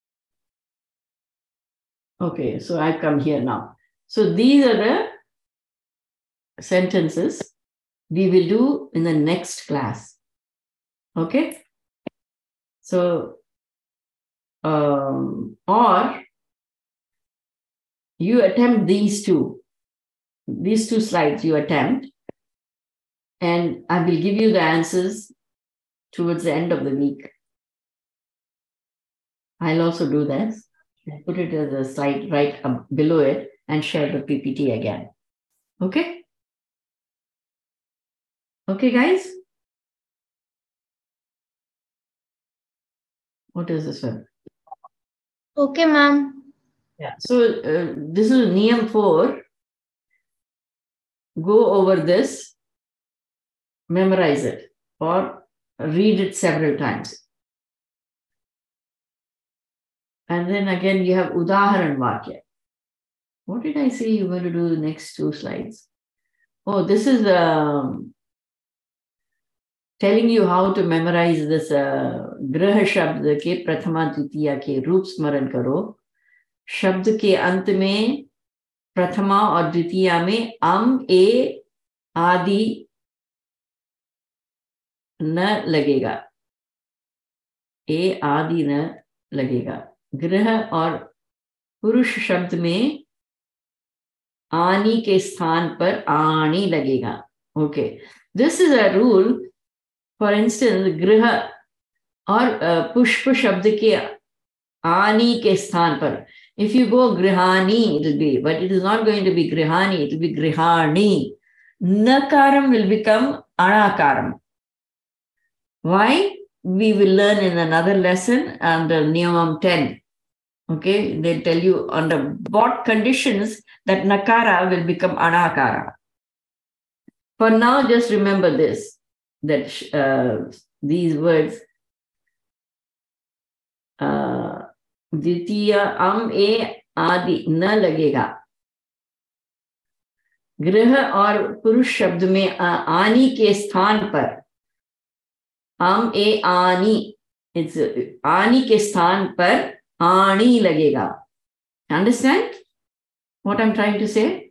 S1: Okay, so I come here now. So these are the sentences we will do in the next class. Okay? So, or you attempt these two slides you attempt, and I will give you the answers towards the end of the week. I'll also do this. I'll put it as a slide right below it and share the PPT again. Okay? Okay, guys? What is this one?
S3: Okay, ma'am.
S1: Yeah. So this is Niyam 4. Go over this, memorize it, or read it several times. And then again, you have Udaharan Vakya. What did I say you were going to do the next two slides? Oh, this is telling you how to memorize this Griha Shabd ke Prathama Dvitiya ke Roop Smaran Karo. Shabd ke ant mein Prathama और द्वितीया में ए आदि न लगेगा. ए आदि न लगेगा. गृह और पुरुष शब्द में आनी के स्थान पर आणी लगेगा. Okay. This is a rule. For instance, गृह और पुष्प शब्द के आनी के स्थान पर. If you go grihani, it will be, but it is not going to be grihani, it will be grihani. Nakaram will become anakaram. Why? We will learn in another lesson under Niyamam 10. Okay, they'll tell you under what conditions that nakara will become anakara. For now, just remember this, that these words, द्वितीय ए आदि न लगेगा. गृह और पुरुष शब्द में आनी के स्थान पर ए आनी, इट्स आनी के स्थान पर आनी लगेगा. Understand what I'm trying to say?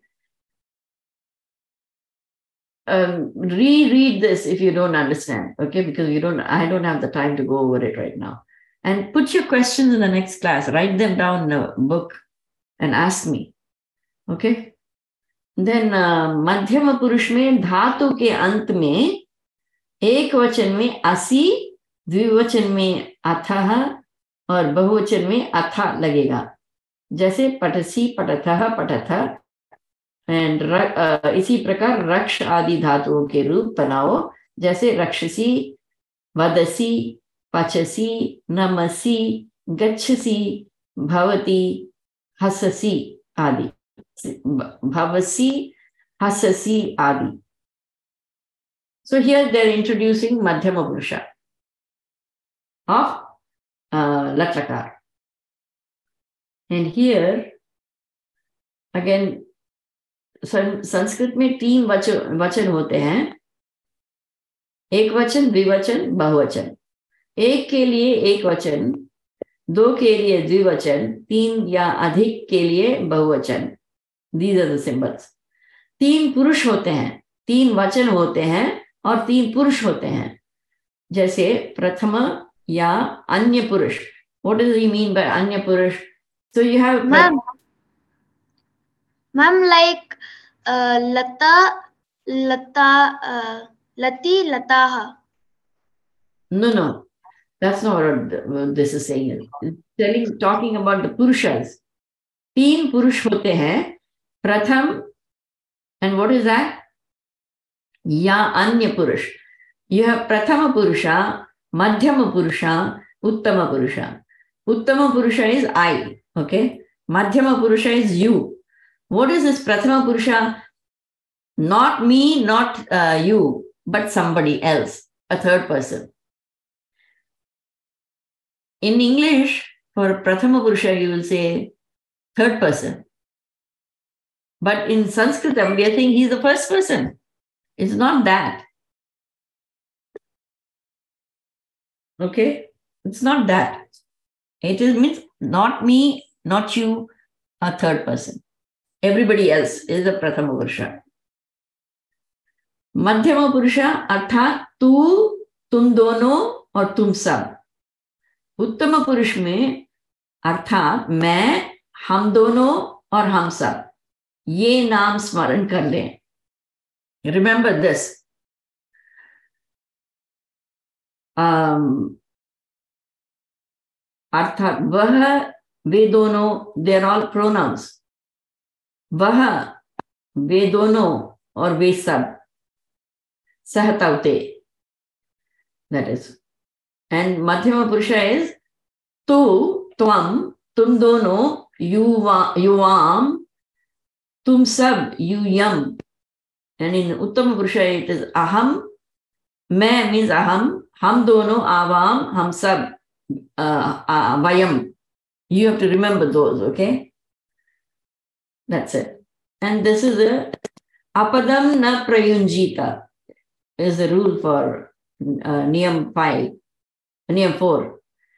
S1: Reread this if you don't understand, okay? Because I don't have the time to go over it right now. And put your questions in the next class. Write them down in a book and ask me. Okay? Then Madhyama Purush में धातु के अंत में एक वचन में असि, द्विवचन में अथः और बहुवचन में अथा लगेगा. जैसे पठसी, पठथः, पठथ. एंड इसी प्रकार रक्ष आदि धातुओं के रूप बनाओ. जैसे रक्षसी, वदसी, पचसी, नमसी, गच्छसी, भवती, हससी आदि. Bhavasi, hasasi adi. So here they're introducing Madhyama Purusha of lat lakar. And here again, Sanskrit में 3 वचन होते हैं, एक वचन, द्विवचन, बहुवचन. एक के लिए एक वचन, 2 के लिए द्विवचन, 3 या अधिक के लिए बहुवचन. These are the symbols. 3 पुरुष होते हैं, 3 वचन होते हैं और 3 पुरुष होते हैं. जैसे प्रथम या अन्य पुरुष. What does he mean by अन्य पुरुष? So you have
S3: Ma'am, like Lati, Lataha.
S1: No. That's not what this is saying. It's talking about the purushas. 3 पुरुष होते हैं. प्रथम, and what is that? या अन्य पुरुष. You have prathama purusha, madhyama purusha, uttama purusha. Uttama purusha is I, okay? Madhyama purusha is you. What is this prathama purusha? Not me, not you, but somebody else, a third person. In English, for prathama purusha, you will say third person. But in Sanskritam, we are saying he's the first person. It's not that. Okay? It's not that. It means not me, not you, a third person. Everybody else is a prathama purusha. मध्यमा पुरुषा अर्थात तू, तुम दोनों और तुम सब. उत्तम पुरुष में अर्थात मैं, हम दोनों और हम सब. ये नाम स्मरण कर लें. Remember this. अर्थात वह, वे दोनों, they are all pronouns. वह, वे दोनों और वे सब. Sahatavte. That is. And Madhyama Purusha is tu, tvam, tum dono, yuvam, tum sab, yam. And in Uttama Purusha it is aham. Main means aham. Ham dono, avam, ham sab, vayam. You have to remember those, okay? That's it. And this is a apadam na prayunjita. Is the rule for Niyam 4.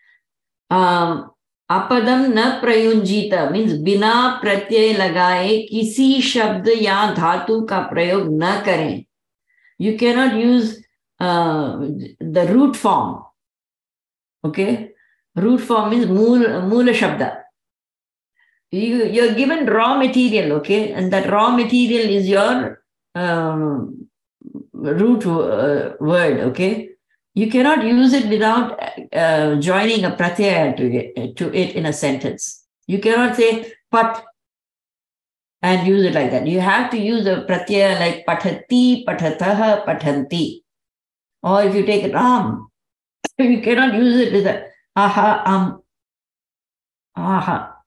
S1: Apadam na prayunjita means बिना प्रत्यय लगाए किसी शब्द या धातु का प्रयोग न करें. You cannot use the root form. Okay? Root form means moola shabda. You're given raw material, okay? And that raw material is your root word, okay? You cannot use it without joining a pratyaya to it in a sentence. You cannot say pat and use it like that. You have to use a pratyaya like patati, patataha, patanti. Or if you take ram, you cannot use it with a aha, aha.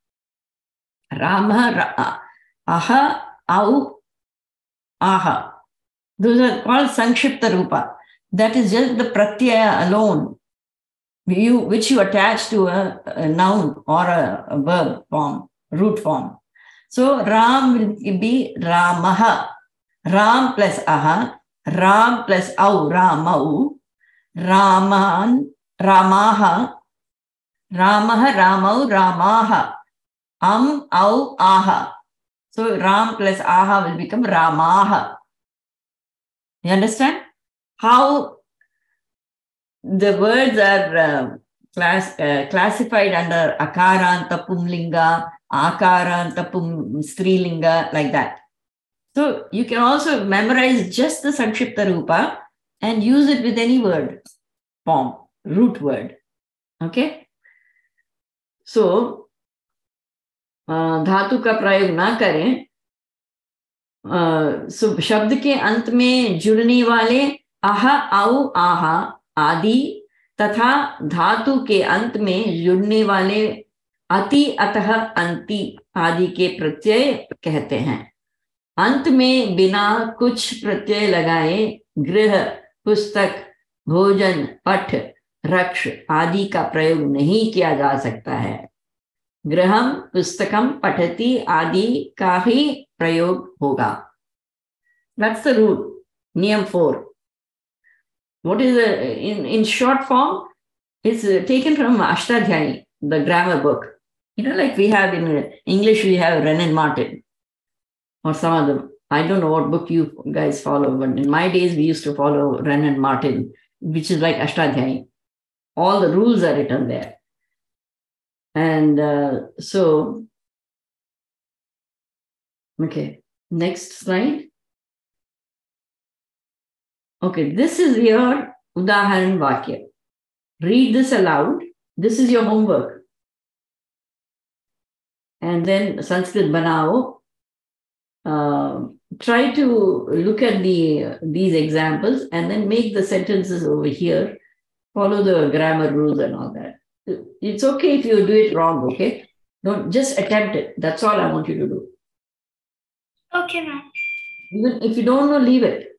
S1: Rama, aha, au, aha. Those are called Sankshipta Rupa. That is just the pratyaya alone, which you attach to a noun or a verb form, root form. So Ram will be Ramaha. Ram plus aha, Ram plus au, Ramau, Raman, Ramaha, Ramaha, Ramau, Ramaha, au, aha. So Ram plus aha will become Ramaha. You understand how the words are classified under akaranta pumlinga, akaranta strilinga, like that. So you can also memorize just the Sankshipta Rupa and use it with any word form, root word. Okay? So धातु का प्रयोग ना करें. शब्द के अंत में जुड़ने वाले अह, औ, आहा आदि तथा धातु के अंत में जुड़ने वाले अति, अतः, अंति आदि के प्रत्यय कहते हैं. अंत में बिना कुछ प्रत्यय लगाए गृह, पुस्तक, भोजन, पठ, रक्ष आदि का प्रयोग नहीं किया जा सकता है। गृहम पुस्तकम पठति आदि का ही प्रयोग होगा। That's the rule. Niyam 4. What is in short form? It's taken from Ashtadhyayi, the grammar book. Like we have in English, we have Wren and Martin or some other. I don't know what book you guys follow, but in my days, we used to follow Wren and Martin, which is like Ashtadhyayi. All the rules are written there. And okay, next slide. Okay, this is your Udaharan Vakya. Read this aloud. This is your homework. And then Sanskrit Banao. Try to look at these examples and then make the sentences over here. Follow the grammar rules and all that. It's okay if you do it wrong, okay? Don't just attempt it. That's all I want you to do.
S2: Okay, ma'am.
S1: Even if you don't know, leave it.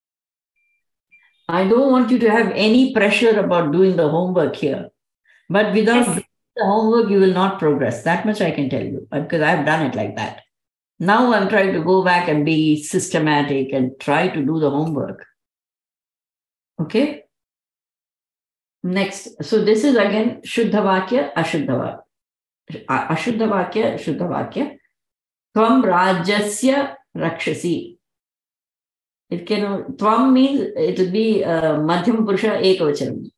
S1: I don't want you to have any pressure about doing the homework here. But without doing the homework, you will not progress. That much I can tell you, because I've done it like that. Now I'm trying to go back and be systematic and try to do the homework. Okay? Next. So this is again Shuddha Vakya, Ashuddha Vakya. Ashuddha Vakya, Shuddha Vakya. Tvam Rajasya Rakshasi. It can, Tvam means it will be Madhyam Purusha Ekavachanam.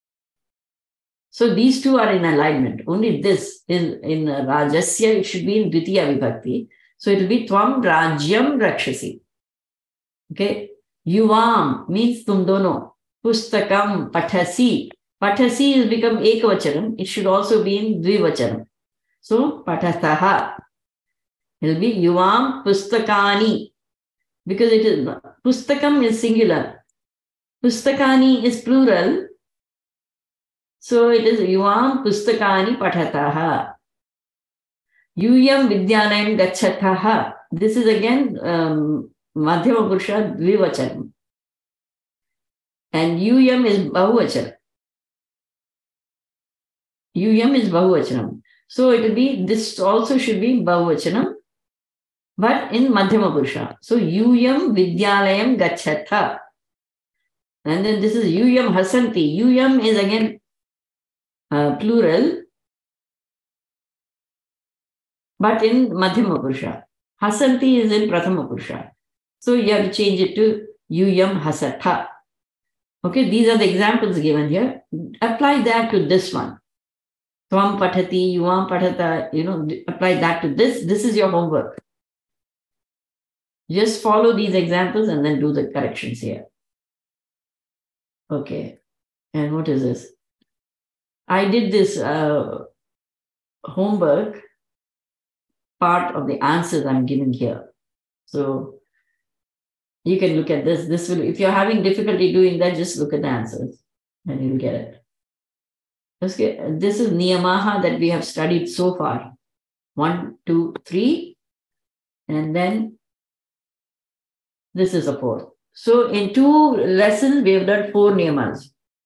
S1: So these two are in alignment. Only this is in Rajasya, it should be in Dvitiya Vibhakti. So it will be Tvam Rajyam Rakshasi. Okay. Yuvam means tum dono. Pustakam Pathasi. Pathasi has become Ekavachanam. It should also be in Dvivachanam. So Pathathaha. It will be Yuvam Pustakani. Because it is Pustakam is singular. Pustakani is plural. So it is Yuvam Pustakani Pathataha. Yuyam Vidyalayam Gacchataha. This is again Madhyama Purusha Dvivachanam. And Yuyam is Bahuvachanam. Yuyam is Bahuvachanam. So it will be, this also should be Bahuvachanam, but in Madhyama Purusha. So Yuyam Vidyalayam Gachatha. And then this is Yuyam Hasanti. Yuyam is again plural, but in Madhyama Purusha. Hasanti is in Prathama Purusha. So you have to change it to Yuyam Hasatha. Okay, these are the examples given here. Apply that to this one. Tvam Pathati, Yuvam Pathata, apply that to this. This is your homework. Just follow these examples and then do the corrections here. Okay, and what is this? I did this homework part of the answers I'm giving here. So you can look at this. This will, if you're having difficulty doing that, just look at the answers and you'll get it. Okay, this is Niyamaha that we have studied so far. 1, 2, 3, and then this is a 4th. So in 2 lessons, we have done 4 Niyamas.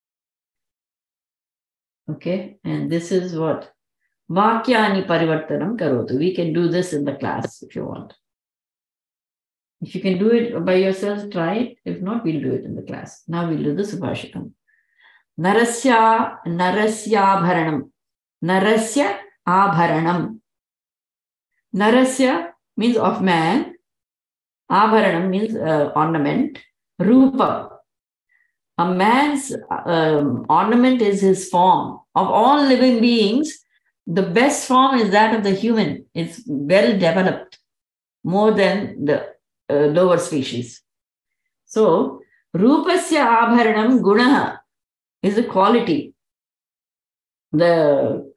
S1: Okay, and this is what? Vakyani Parivartanam Karotu. We can do this in the class if you want. If you can do it by yourself, try it. If not, we'll do it in the class. Now we'll do the Subhashitam. Narasya Bharanam. Narasya Abharanam. Narasya means of man. Abharanam means ornament. Rupa. A man's ornament is his form. Of all living beings, the best form is that of the human. It's well developed, more than the lower species. So, Rupasya Abharanam Gunaha is a quality. The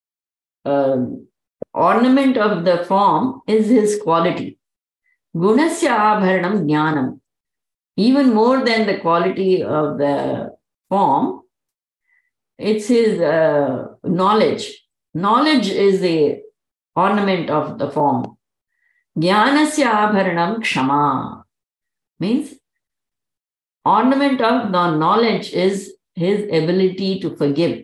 S1: ornament of the form is his quality. Gunasya Abharanam Jnanam. Even more than the quality of the form, it's his knowledge. Knowledge is the ornament of the form. Jnanasya Abharanam Kshama means ornament of the knowledge is his ability to forgive.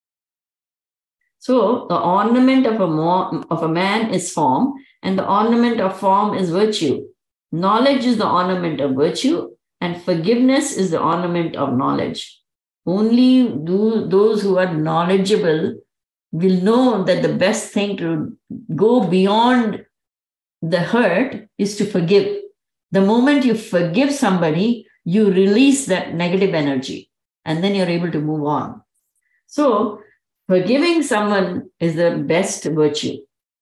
S1: So the ornament of a man is form, and the ornament of form is virtue. Knowledge is the ornament of virtue, and forgiveness is the ornament of knowledge. Only those who are knowledgeable will know that the best thing to go beyond the hurt is to forgive. The moment you forgive somebody, you release that negative energy, and then you're able to move on. So forgiving someone is the best virtue,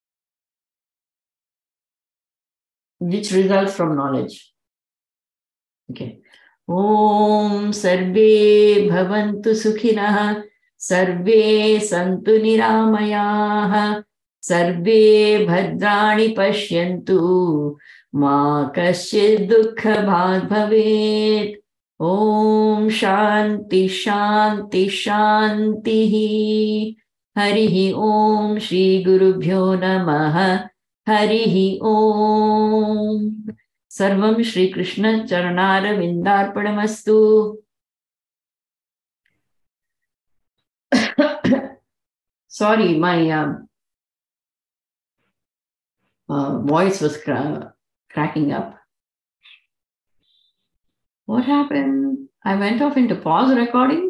S1: which results from knowledge. Okay. Om Sarve Bhavantu Sukhinah, Sarve Santu Niramayah, Sarve Bhadrani Pashyantu, Ma Kaschid Dukkha Bhag Bhavet. Om Shanti Shanti Shanti. Harihi Om Shri Gurubhyo Namaha. Harihi Om. Sarvam Shri Krishna Charanara Vindarpadamastu. Sorry, my voice was cracking up. What happened? I went off into pause recording.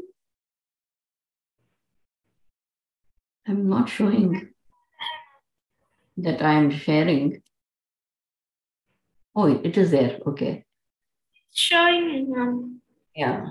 S1: I'm not showing that I'm sharing. Oh, it is there. Okay.
S2: Showing.
S1: Yeah.